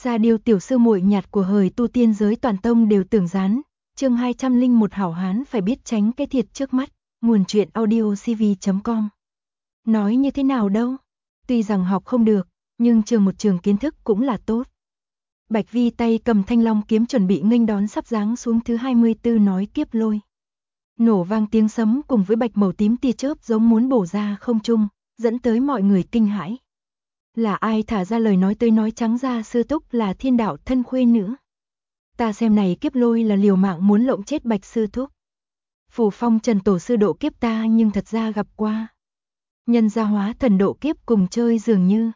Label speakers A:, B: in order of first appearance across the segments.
A: Ra điều tiểu sư muội nhạt của hời tu tiên giới toàn tông đều tưởng rán. Chương 201 hảo hán phải biết tránh cái thiệt trước mắt. Nguồn truyện audiocv.com. Nói như thế nào đâu? Tuy rằng học không được, nhưng trường một trường kiến thức cũng là tốt. Bạch Vi tay cầm thanh long kiếm chuẩn bị nghênh đón sắp giáng xuống thứ 24 nói kiếp lôi. Nổ vang tiếng sấm cùng với bạch màu tím tia chớp giống muốn bổ ra không trung, dẫn tới mọi người kinh hãi. Là ai thả ra lời nói tới nói trắng ra sư túc là thiên đạo thân khuê nữ. Ta xem này kiếp lôi là liều mạng muốn lộng chết bạch sư thúc. Phù phong trần tổ sư độ kiếp ta nhưng thật ra gặp qua. Nhân gia hóa thần độ kiếp cùng chơi dường như.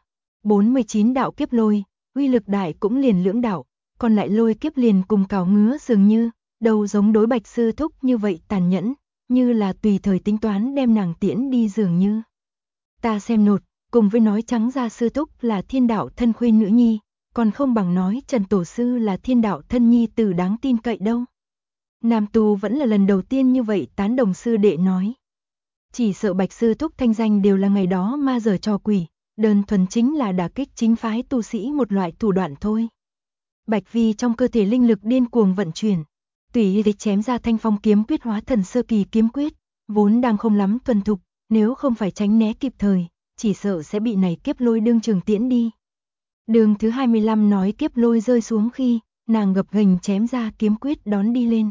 A: 49 đạo kiếp lôi, uy lực đại cũng liền lưỡng đạo, còn lại lôi kiếp liền cùng cào ngứa dường như, đâu giống đối bạch sư thúc như vậy tàn nhẫn, như là tùy thời tính toán đem nàng tiễn đi dường như. Ta xem nột, cùng với nói trắng ra sư thúc là thiên đạo thân khuê nữ nhi, còn không bằng nói Trần Tổ Sư là thiên đạo thân nhi tử đáng tin cậy đâu. Nam tu vẫn là lần đầu tiên như vậy tán đồng sư đệ nói. Chỉ sợ bạch sư thúc thanh danh đều là ngày đó ma giở trò quỷ, đơn thuần chính là đả kích chính phái tu sĩ một loại thủ đoạn thôi. Bạch Vi trong cơ thể linh lực điên cuồng vận chuyển, tùy ý chém ra thanh phong kiếm quyết hóa thần sơ kỳ kiếm quyết, vốn đang không lắm thuần thục, nếu không phải tránh né kịp thời, chỉ sợ sẽ bị này kiếp lôi đương trường tiễn đi. Đường thứ 25 nói kiếp lôi rơi xuống khi, nàng gập ghềnh chém ra kiếm quyết đón đi lên.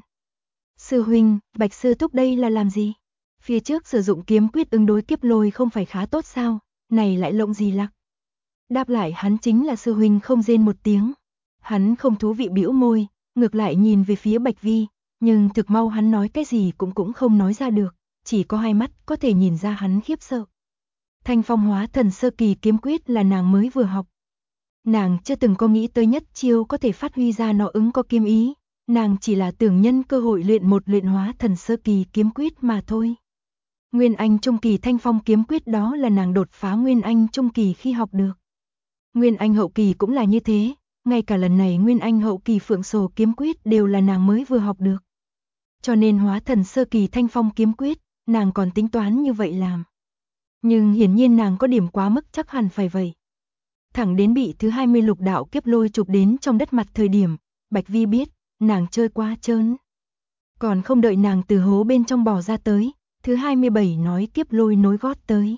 A: Sư huynh, bạch sư thúc đây là làm gì? Phía trước sử dụng kiếm quyết ứng đối kiếp lôi không phải khá tốt sao, này lại lộng gì lặc? Đáp lại hắn chính là sư huynh không rên một tiếng. Hắn không thú vị bĩu môi, ngược lại nhìn về phía Bạch Vi, nhưng thực mau hắn nói cái gì cũng không nói ra được, chỉ có hai mắt có thể nhìn ra hắn khiếp sợ. Thanh phong hóa thần sơ kỳ kiếm quyết là nàng mới vừa học. Nàng chưa từng có nghĩ tới nhất chiêu có thể phát huy ra nó ứng có kiếm ý, nàng chỉ là tưởng nhân cơ hội luyện hóa thần sơ kỳ kiếm quyết mà thôi. Nguyên Anh Trung kỳ thanh phong kiếm quyết đó là nàng đột phá Nguyên Anh Trung kỳ khi học được. Nguyên Anh hậu kỳ cũng là như thế, ngay cả lần này Nguyên Anh hậu kỳ phượng sổ kiếm quyết đều là nàng mới vừa học được. Cho nên hóa thần sơ kỳ thanh phong kiếm quyết, nàng còn tính toán như vậy làm. Nhưng hiển nhiên nàng có điểm quá mức chắc hẳn phải vậy. Thẳng đến bị thứ 20 lục đạo kiếp lôi chụp đến trong đất mặt thời điểm, Bạch Vi biết, nàng chơi quá trơn. Còn không đợi nàng từ hố bên trong bò ra tới, thứ 27 nói kiếp lôi nối gót tới.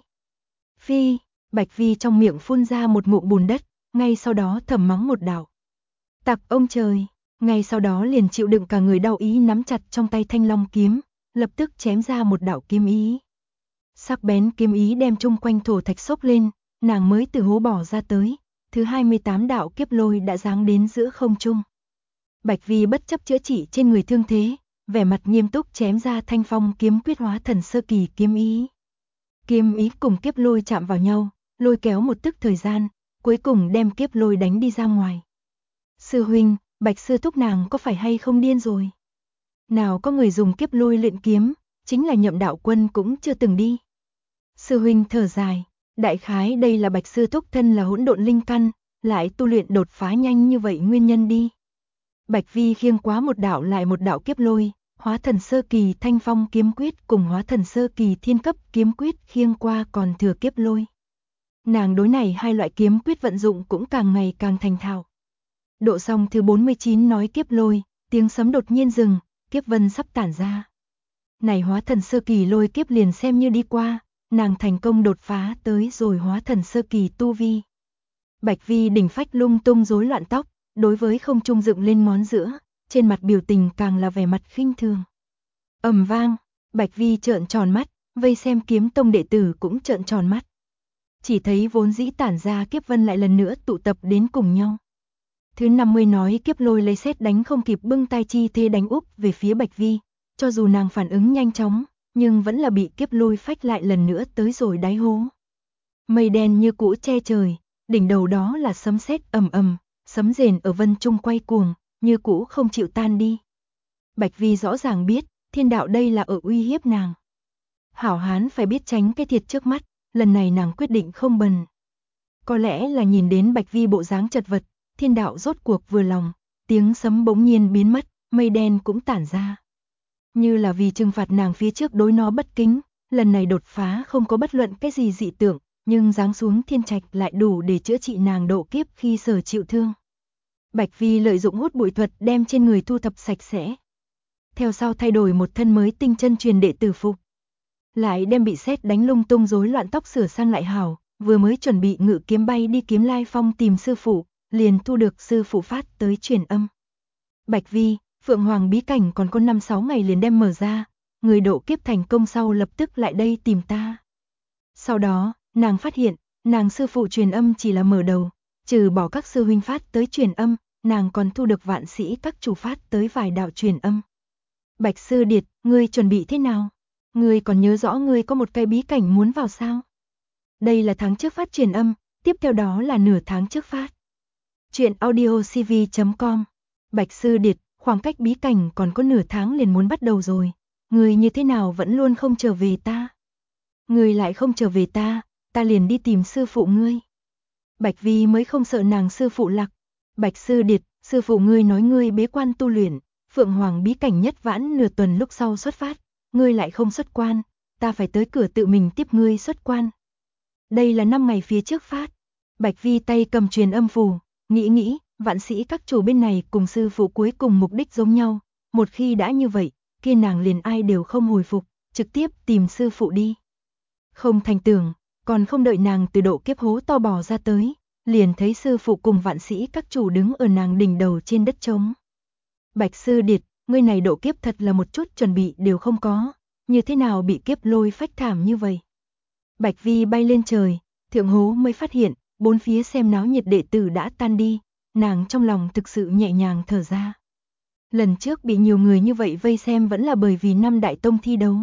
A: Phi, Bạch Vi trong miệng phun ra một ngụm bùn đất, ngay sau đó thầm mắng một đạo. Tặc ông trời, ngay sau đó liền chịu đựng cả người đau ý nắm chặt trong tay thanh long kiếm, lập tức chém ra một đạo kiếm ý. Sắc bén kiếm ý đem chung quanh thổ thạch xốc lên, nàng mới từ hố bỏ ra tới, thứ 28 đạo kiếp lôi đã giáng đến giữa không trung. Bạch Vi bất chấp chữa trị trên người thương thế, vẻ mặt nghiêm túc chém ra thanh phong kiếm quyết hóa thần sơ kỳ kiếm ý. Kiếm ý cùng kiếp lôi chạm vào nhau, lôi kéo một tức thời gian, cuối cùng đem kiếp lôi đánh đi ra ngoài. Sư huynh, bạch sư thúc nàng có phải hay không điên rồi? Nào có người dùng kiếp lôi luyện kiếm, chính là Nhậm đạo quân cũng chưa từng đi. Sư huynh thở dài, đại khái đây là bạch sư thúc thân là hỗn độn linh căn, lại tu luyện đột phá nhanh như vậy nguyên nhân đi. Bạch Vi khiêng quá một đạo lại một đạo kiếp lôi, hóa thần sơ kỳ thanh phong kiếm quyết cùng hóa thần sơ kỳ thiên cấp kiếm quyết khiêng qua còn thừa kiếp lôi. Nàng đối này hai loại kiếm quyết vận dụng cũng càng ngày càng thành thạo. Độ xong thứ 49 nói kiếp lôi, tiếng sấm đột nhiên dừng, kiếp vân sắp tản ra. Này hóa thần sơ kỳ lôi kiếp liền xem như đi qua, nàng thành công đột phá tới rồi hóa thần sơ kỳ tu vi. Bạch Vi đỉnh phách lung tung rối loạn tóc, đối với không trung dựng lên ngón giữa, trên mặt biểu tình càng là vẻ mặt khinh thường. Ầm vang, Bạch Vi trợn tròn mắt, vây xem kiếm tông đệ tử cũng trợn tròn mắt. Chỉ thấy vốn dĩ tản ra kiếp vân lại lần nữa tụ tập đến cùng nhau. Thứ 50 nói kiếp lôi lấy sét đánh không kịp bưng tay chi thế đánh úp về phía Bạch Vi, cho dù nàng phản ứng nhanh chóng, nhưng vẫn là bị kiếp lôi phách lại lần nữa tới rồi đáy hố. Mây đen như cũ che trời, đỉnh đầu đó là sấm sét ầm ầm, sấm rền ở vân trung quay cuồng, như cũ không chịu tan đi. Bạch Vi rõ ràng biết, thiên đạo đây là ở uy hiếp nàng. Hảo hán phải biết tránh cái thiệt trước mắt, lần này nàng quyết định không bần. Có lẽ là nhìn đến Bạch Vi bộ dáng chật vật, thiên đạo rốt cuộc vừa lòng, tiếng sấm bỗng nhiên biến mất, mây đen cũng tản ra. Như là vì trừng phạt nàng phía trước đối nó bất kính, lần này đột phá không có bất luận cái gì dị tượng, nhưng giáng xuống thiên trạch lại đủ để chữa trị nàng độ kiếp khi sở chịu thương. Bạch Vi lợi dụng hút bụi thuật đem trên người thu thập sạch sẽ. Theo sau thay đổi một thân mới tinh chân truyền đệ tử phục. Lại đem bị sét đánh lung tung rối loạn tóc sửa sang lại hảo, vừa mới chuẩn bị ngự kiếm bay đi Kiếm Lai Phong tìm sư phụ, liền thu được sư phụ phát tới truyền âm. Bạch Vi, Phượng Hoàng bí cảnh còn có 5-6 ngày liền đem mở ra, người độ kiếp thành công sau lập tức lại đây tìm ta. Sau đó, nàng phát hiện, nàng sư phụ truyền âm chỉ là mở đầu, trừ bỏ các sư huynh phát tới truyền âm, nàng còn thu được Vạn Sĩ các chủ phát tới vài đạo truyền âm. Bạch Sư Điệt, ngươi chuẩn bị thế nào? Ngươi còn nhớ rõ ngươi có một cái bí cảnh muốn vào sao? Đây là tháng trước phát truyền âm, tiếp theo đó là nửa tháng trước phát. Chuyện audiocv.com. Bạch Sư Điệt, khoảng cách bí cảnh còn có nửa tháng liền muốn bắt đầu rồi. Ngươi như thế nào vẫn luôn không trở về ta? Ngươi lại không trở về ta liền đi tìm sư phụ ngươi. Bạch Vi mới không sợ nàng sư phụ lạc. Bạch Sư Điệt, sư phụ ngươi nói ngươi bế quan tu luyện, Phượng Hoàng bí cảnh nhất vãn nửa tuần lúc sau xuất phát, ngươi lại không xuất quan, ta phải tới cửa tự mình tiếp ngươi xuất quan. Đây là 5 ngày phía trước phát. Bạch Vi tay cầm truyền âm phù, nghĩ, Vạn Sĩ các chủ bên này cùng sư phụ cuối cùng mục đích giống nhau, một khi đã như vậy, kia nàng liền ai đều không hồi phục, trực tiếp tìm sư phụ đi. Không thành tưởng, còn không đợi nàng từ độ kiếp hố to bò ra tới, liền thấy sư phụ cùng Vạn Sĩ các chủ đứng ở nàng đỉnh đầu trên đất trống. Bạch Sư Điệt, ngươi này độ kiếp thật là một chút chuẩn bị đều không có, như thế nào bị kiếp lôi phách thảm như vậy? Bạch Vi bay lên trời, thượng hố mới phát hiện, bốn phía xem náo nhiệt đệ tử đã tan đi, nàng trong lòng thực sự nhẹ nhàng thở ra. Lần trước bị nhiều người như vậy vây xem vẫn là bởi vì 5 đại tông thi đấu.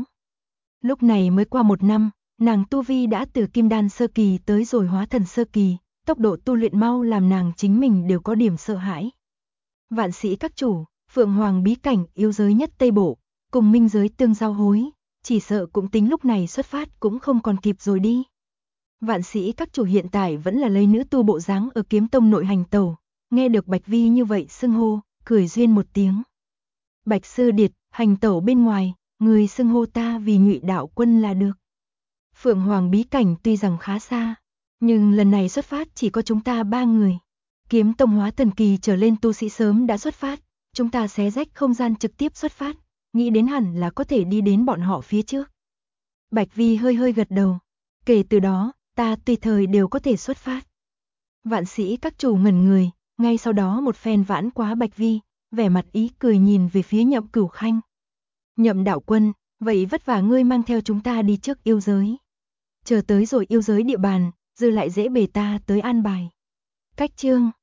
A: Lúc này mới qua 1 năm, nàng tu vi đã từ Kim Đan sơ kỳ tới rồi Hóa Thần sơ kỳ, tốc độ tu luyện mau làm nàng chính mình đều có điểm sợ hãi. Vạn Sĩ các chủ, Phượng Hoàng bí cảnh yêu giới nhất Tây Bộ, cùng minh giới tương giao hối, chỉ sợ cũng tính lúc này xuất phát cũng không còn kịp rồi đi. Vạn Sĩ các chủ hiện tại vẫn là lấy nữ tu bộ dáng ở Kiếm Tông nội hành tẩu, nghe được Bạch Vi như vậy xưng hô, cười duyên một tiếng. Bạch Sư Điệt, hành tẩu bên ngoài, người xưng hô ta vì Nhụy đạo quân là được. Phượng Hoàng bí cảnh tuy rằng khá xa, nhưng lần này xuất phát chỉ có chúng ta 3 người. Kiếm Tông Hóa Thần kỳ trở lên tu sĩ sớm đã xuất phát, chúng ta xé rách không gian trực tiếp xuất phát, nghĩ đến hẳn là có thể đi đến bọn họ phía trước. Bạch Vi hơi gật đầu, kể từ đó, ta tùy thời đều có thể xuất phát. Vạn Sĩ các chủ ngẩn người, ngay sau đó một phen vãn quá Bạch Vi, vẻ mặt ý cười nhìn về phía Nhậm Cửu Khanh. Nhậm đạo quân, vậy vất vả ngươi mang theo chúng ta đi trước yêu giới. Chờ tới rồi yêu giới địa bàn, dư lại dễ bề ta tới an bài. Cách chương